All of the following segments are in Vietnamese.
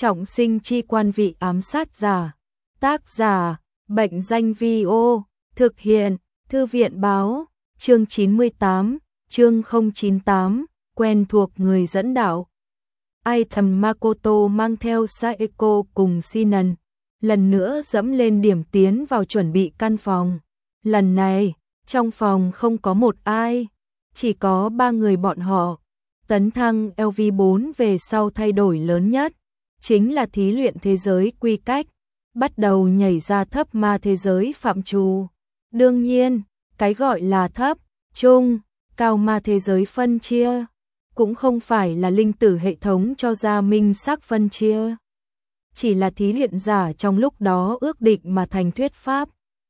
Trọng sinh chi quan vị ám sát giả. Tác giả, Bệnh danh Vi-ô. Thực hiện, Thư viện báo. Chương 98, chương 098, quen thuộc người dẫn đạo. Item Makoto mang theo Saeko cùng Shinan, lần nữa dẫm lên điểm tiến vào chuẩn bị căn phòng. Lần này, trong phòng không có một ai, chỉ có 3 người bọn họ. Tấn thăng LV4 về sau thay đổi lớn nhất, chính là thí luyện thế giới quy cách, bắt đầu nhảy ra thấp ma thế giới phạm trù. Đương nhiên, cái gọi là thấp, trung, cao ma thế giới phân chia, cũng không phải là linh tử hệ thống cho ra minh xác phân chia. Chỉ là thí luyện giả trong lúc đó ước định mà thành thuyết pháp.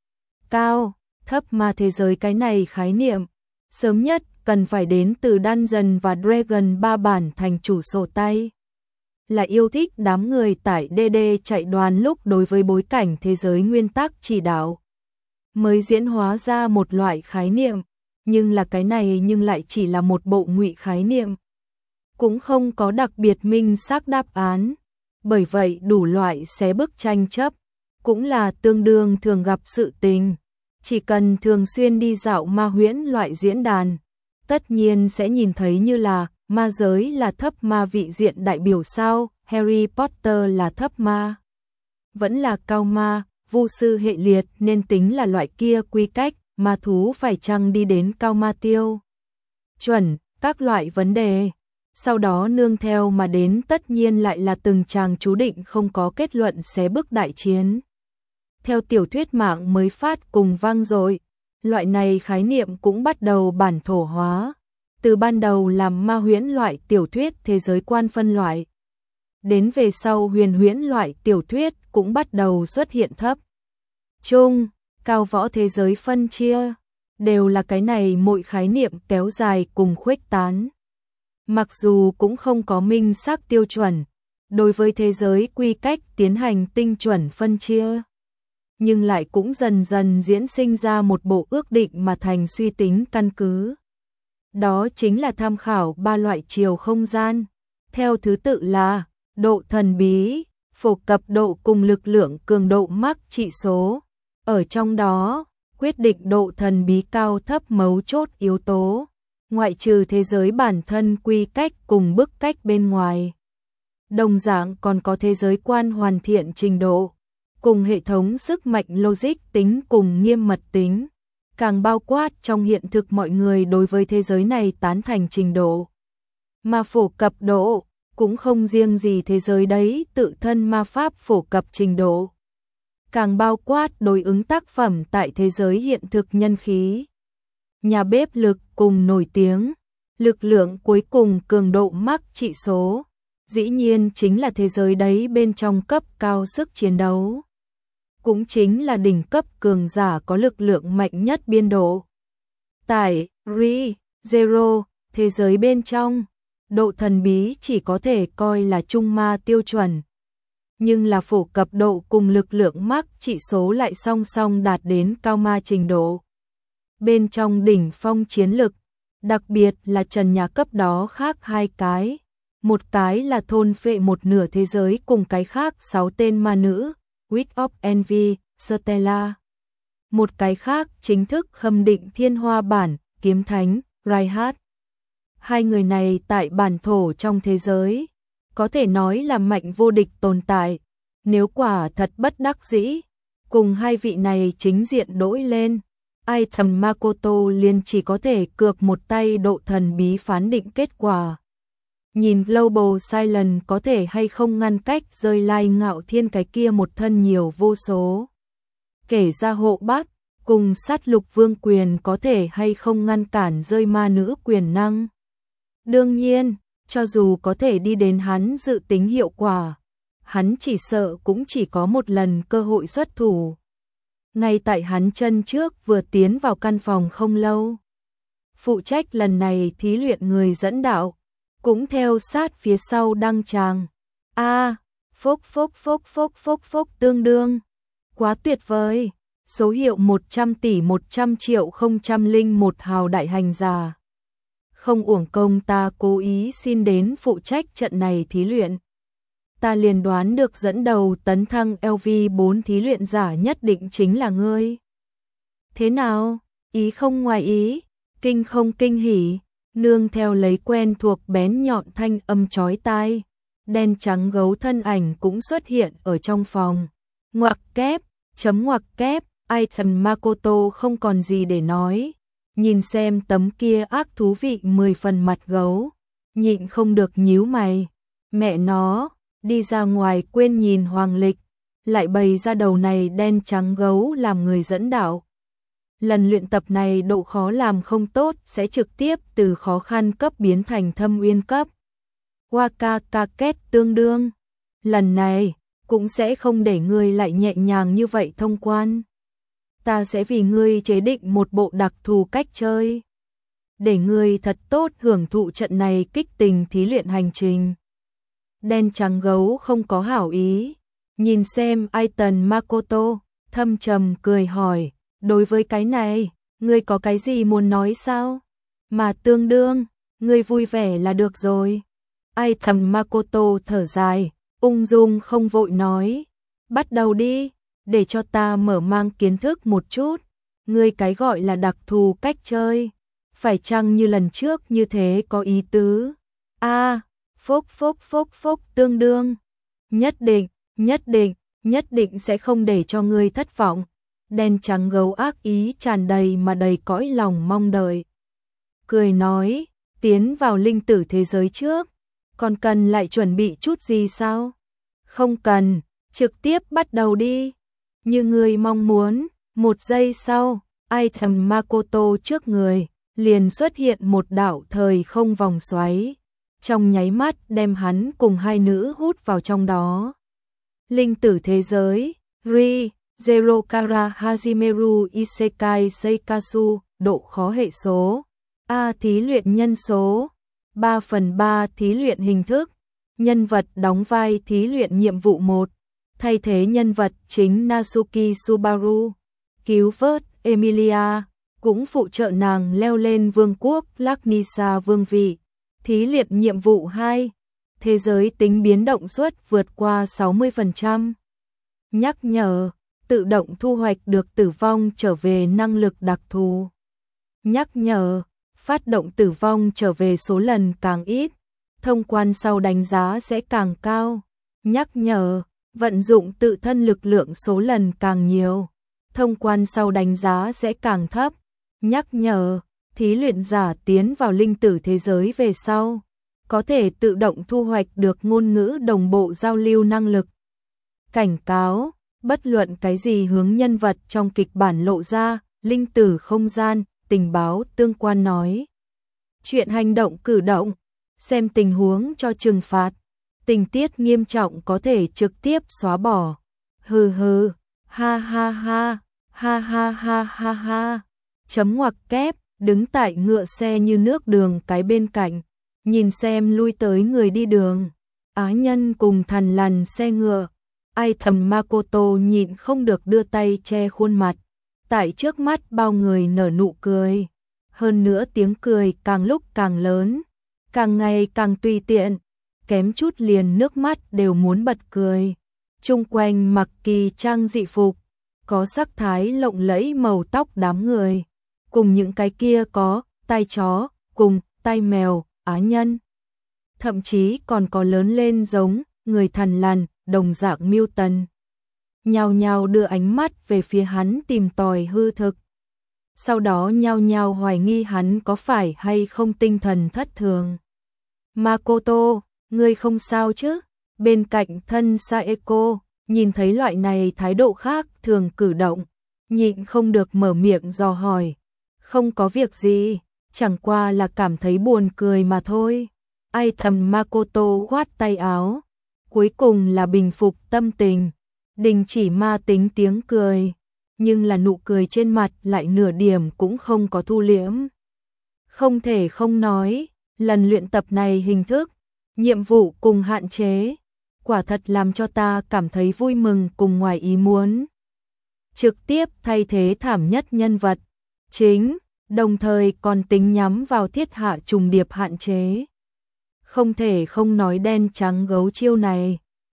Cao, thấp ma thế giới cái này khái niệm, sớm nhất cần phải đến từ Dungeons và Dragon 3 bản thành chủ sổ tay. Là yêu thích đám người tại DD chạy đoàn lúc đối với bối cảnh thế giới nguyên tắc chỉ đạo mới diễn hóa ra một loại khái niệm, nhưng là cái này nhưng lại chỉ là một bộ ngụy khái niệm, cũng không có đặc biệt minh xác đáp án. Bởi vậy đủ loại xé bức tranh chấp cũng là tương đương thường gặp sự tình. Chỉ cần thường xuyên đi dạo ma huyễn loại diễn đàn, tất nhiên sẽ nhìn thấy như là ma giới là thấp ma vị diện đại biểu sao, Harry Potter là thấp ma, vẫn là cao ma, vu sư hệ liệt nên tính là loại kia quy cách, ma thú phải chăng đi đến cao ma tiêu chuẩn, các loại vấn đề. Sau đó nương theo mà đến tất nhiên lại là từng tràng chú định không có kết luận xé bức đại chiến. Theo tiểu thuyết mạng mới phát cùng vang dội, loại này khái niệm cũng bắt đầu bản thổ hóa. Từ ban đầu làm ma huyễn loại tiểu thuyết thế giới quan phân loại, đến về sau huyền huyễn loại tiểu thuyết cũng bắt đầu xuất hiện thấp, trung, cao võ thế giới phân chia, đều là cái này mỗi khái niệm kéo dài cùng khuếch tán. Mặc dù cũng không có minh xác tiêu chuẩn, đối với thế giới quy cách tiến hành tinh chuẩn phân chia, nhưng lại cũng dần dần diễn sinh ra một bộ ước định mà thành suy tính căn cứ. Đó chính là tham khảo 3 loại chiều không gian, theo thứ tự là độ thần bí, phổ cập độ cùng lực lượng cường độ mắc trị số. Ở trong đó, quyết định độ thần bí cao thấp mấu chốt yếu tố, ngoại trừ thế giới bản thân quy cách cùng bức cách bên ngoài. Đồng dạng còn có thế giới quan hoàn thiện trình độ, cùng hệ thống sức mạnh logic tính cùng nghiêm mật tính, càng bao quát trong hiện thực mọi người đối với thế giới này tán thành trình độ. Mà phổ cập độ, cũng không riêng gì thế giới đấy tự thân ma pháp phổ cập trình độ, càng bao quát đối ứng tác phẩm tại thế giới hiện thực nhân khí, nhà bếp lực cùng nổi tiếng, lực lượng cuối cùng cường độ mắc trị số, dĩ nhiên chính là thế giới đấy bên trong cấp cao sức chiến đấu, cũng chính là đỉnh cấp cường giả có lực lượng mạnh nhất biên độ. Tại Re-Zero, thế giới bên trong, độ thần bí chỉ có thể coi là trung ma tiêu chuẩn, nhưng là phổ cập độ cùng lực lượng mắc trị số lại song song đạt đến cao ma trình độ. Bên trong đỉnh phong chiến lực, đặc biệt là trần nhà cấp đó khác 2 cái, một cái là thôn phệ một nửa thế giới cùng cái khác 6 tên ma nữ, Witch of Envy, Stella. Một cái khác chính thức khâm định thiên hoa bản, kiếm thánh, Reinhardt. 2 người này tại bản thổ trong thế giới, có thể nói là mạnh vô địch tồn tại. Nếu quả thật bất đắc dĩ, cùng 2 vị này chính diện đối lên, Item Makoto liền chỉ có thể cược một tay độ thần bí phán định kết quả. Nhìn Global Silence có thể hay không ngăn cách rơi lai ngạo thiên cái kia một thân nhiều vô số. Kể ra hộ bát, cùng sát lục vương quyền có thể hay không ngăn cản rơi ma nữ quyền năng. Đương nhiên, cho dù có thể đi đến hắn dự tính hiệu quả, hắn chỉ sợ cũng chỉ có một lần cơ hội xuất thủ. Ngay tại hắn chân trước vừa tiến vào căn phòng không lâu. Phụ trách lần này thí luyện người dẫn đạo, cũng theo sát phía sau đăng tràng. Phốc phốc phốc phốc phốc phốc tương đương. Quá tuyệt vời. Số hiệu 100 tỷ 100 triệu 001 hào đại hành giả. Không uổng công ta cố ý xin đến phụ trách trận này thí luyện. ta liền đoán được dẫn đầu tấn thăng LV4 thí luyện giả nhất định chính là ngươi. Thế nào, ý không ngoài ý, kinh không kinh hỉ, nương theo lấy quen thuộc bén nhọn thanh âm chói tai, đen trắng gấu thân ảnh cũng xuất hiện ở trong phòng. Ngoặc kép, chấm ngoặc kép, Aitan Makoto không còn gì để nói, nhìn xem tấm kia ác thú vị 10 phần mặt gấu, nhịn không được nhíu mày, mẹ nó, đi ra ngoài quên nhìn hoàng lịch, lại bày ra đầu này đen trắng gấu làm người dẫn đạo. Lần luyện tập này độ khó làm không tốt sẽ trực tiếp từ khó khăn cấp biến thành thâm uyên cấp. Waka kết tương đương, lần này cũng sẽ không để ngươi lại nhẹ nhàng như vậy thông quan. Ta sẽ vì ngươi chế định một bộ đặc thù cách chơi, để ngươi thật tốt hưởng thụ trận này kích tình thí luyện hành trình. Đen trắng gấu không có hảo ý, nhìn xem Aitan Makoto, thâm trầm cười hỏi, đối với cái này, ngươi có cái gì muốn nói sao? Mà tương đương, ngươi vui vẻ là được rồi. Aitan Makoto thở dài, ung dung không vội nói, bắt đầu đi, để cho ta mở mang kiến thức một chút, ngươi cái gọi là đặc thù cách chơi, phải chăng như lần trước như thế có ý tứ? Phốc tương đương, nhất định sẽ không để cho ngươi thất vọng. Đen trắng gấu ác ý tràn đầy mà đầy cõi lòng mong đợi. Cười nói, tiến vào linh tử thế giới trước, còn cần lại chuẩn bị chút gì sao? Không cần, trực tiếp bắt đầu đi. Như người mong muốn, một giây sau, Aitan Makoto trước người, liền xuất hiện một đạo thời không vòng xoáy. Trong nháy mắt đem hắn cùng hai nữ hút vào trong đó. Linh tử thế giới, Ri, Zero Kara Hajimeru Isekai Seikasu, độ khó hệ số. A. Thí luyện nhân số. 3/3 thí luyện hình thức. Nhân vật đóng vai thí luyện nhiệm vụ 1. Thay thế nhân vật chính Natsuki Subaru. Cứu vớt Emilia, cũng phụ trợ nàng leo lên vương quốc Laknisa vương vị. Thí luyện nhiệm vụ 2. Thế giới tính biến động suất vượt qua 60%. Nhắc nhở, tự động thu hoạch được tử vong trở về năng lực đặc thù. Nhắc nhở, phát động tử vong trở về số lần càng ít, thông quan sau đánh giá sẽ càng cao. Nhắc nhở, vận dụng tự thân lực lượng số lần càng nhiều, thông quan sau đánh giá sẽ càng thấp. Nhắc nhở, thí luyện giả tiến vào linh tử thế giới về sau, có thể tự động thu hoạch được ngôn ngữ đồng bộ giao lưu năng lực. Cảnh cáo, bất luận cái gì hướng nhân vật trong kịch bản lộ ra, linh tử không gian, tình báo tương quan nói. Chuyện hành động cử động, xem tình huống cho trừng phạt, tình tiết nghiêm trọng có thể trực tiếp xóa bỏ. Hừ hừ, ha ha ha, ha ha ha ha ha. Chấm ngoặc kép, đứng tại ngựa xe như nước đường cái bên cạnh, nhìn xem lui tới người đi đường. Á nhân cùng thằn lằn xe ngựa. Aitan Makoto nhịn không được đưa tay che khuôn mặt, tại trước mắt bao người nở nụ cười. Hơn nữa tiếng cười càng lúc càng lớn, càng ngày càng tùy tiện, kém chút liền nước mắt đều muốn bật cười. Chung quanh mặc kỳ trang dị phục, có sắc thái lộng lẫy màu tóc đám người, cùng những cái kia có tai chó, cùng tai mèo, á nhân. Thậm chí còn có lớn lên giống người thằn lằn, đồng dạng Milton. Nhao nhao đưa ánh mắt về phía hắn tìm tòi hư thực. Sau đó nhao nhao hoài nghi hắn có phải hay không tinh thần thất thường. Makoto, ngươi không sao chứ? Bên cạnh thân Saeko, nhìn thấy loại này thái độ khác thường cử động, nhịn không được mở miệng dò hỏi. Không có việc gì, chẳng qua là cảm thấy buồn cười mà thôi. Aitan Makoto khoát tay áo, cuối cùng là bình phục tâm tình, đình chỉ ma tính tiếng cười, nhưng là nụ cười trên mặt lại nửa điểm cũng không có thu liễm. Không thể không nói, lần luyện tập này hình thức, nhiệm vụ cùng hạn chế, quả thật làm cho ta cảm thấy vui mừng cùng ngoài ý muốn. Trực tiếp thay thế thảm nhất nhân vật chính, đồng thời còn tính nhắm vào thiết hạ trùng điệp hạn chế. Không thể không nói đen trắng gấu chiêu này,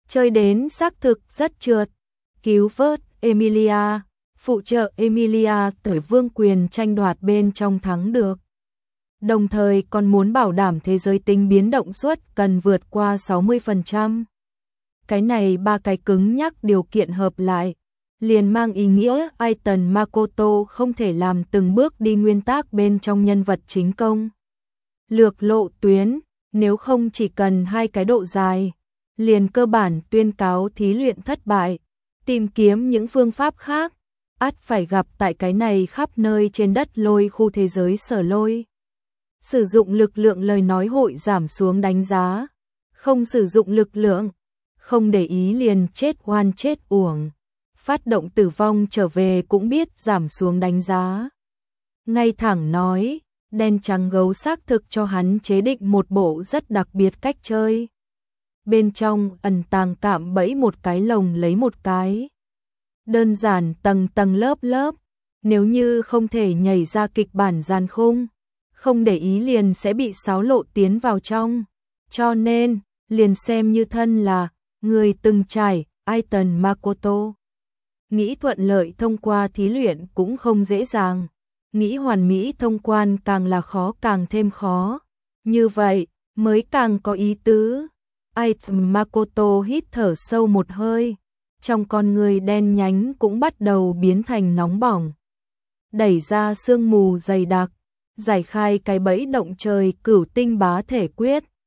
Chơi đến xác thực rất trượt, cứu vớt Emilia, phụ trợ Emilia tới vương quyền tranh đoạt bên trong thắng được. Đồng thời còn muốn bảo đảm thế giới tính biến động suất cần vượt qua 60%. Cái này ba cái cứng nhắc điều kiện hợp lại, liền mang ý nghĩa Aiton Makoto không thể làm từng bước đi nguyên tắc bên trong nhân vật chính công. Lược lộ tuyến, nếu không chỉ cần 2 cái độ dài, liền cơ bản tuyên cáo thí luyện thất bại, tìm kiếm những phương pháp khác, ắt phải gặp tại cái này khắp nơi trên đất lôi khu thế giới sở lôi. Sử dụng lực lượng lời nói hội giảm xuống đánh giá, không sử dụng lực lượng, không để ý liền chết oan chết uổng. Phát động tử vong trở về cũng biết giảm xuống đánh giá. Ngay thẳng nói, đen trắng gấu xác thực cho hắn chế định một bộ rất đặc biệt cách chơi. Bên trong ẩn tàng cạm bẫy một cái lồng lấy một cái. Đơn giản tầng tầng lớp lớp, nếu như không thể nhảy ra kịch bản gian khung, không để ý liền sẽ bị xáo lộ tiến vào trong. Cho nên, liền xem như thân là người từng trải, Aiton Makoto. Nghĩ thuận lợi thông qua thí luyện cũng không dễ dàng, nghĩ hoàn mỹ thông quan càng là khó càng thêm khó. Như vậy, mới càng có ý tứ. Aiton Makoto hít thở sâu một hơi, trong con người đen nhánh cũng bắt đầu biến thành nóng bỏng. Đẩy ra sương mù dày đặc, giải khai cái bẫy động trời cửu tinh bá thể quyết,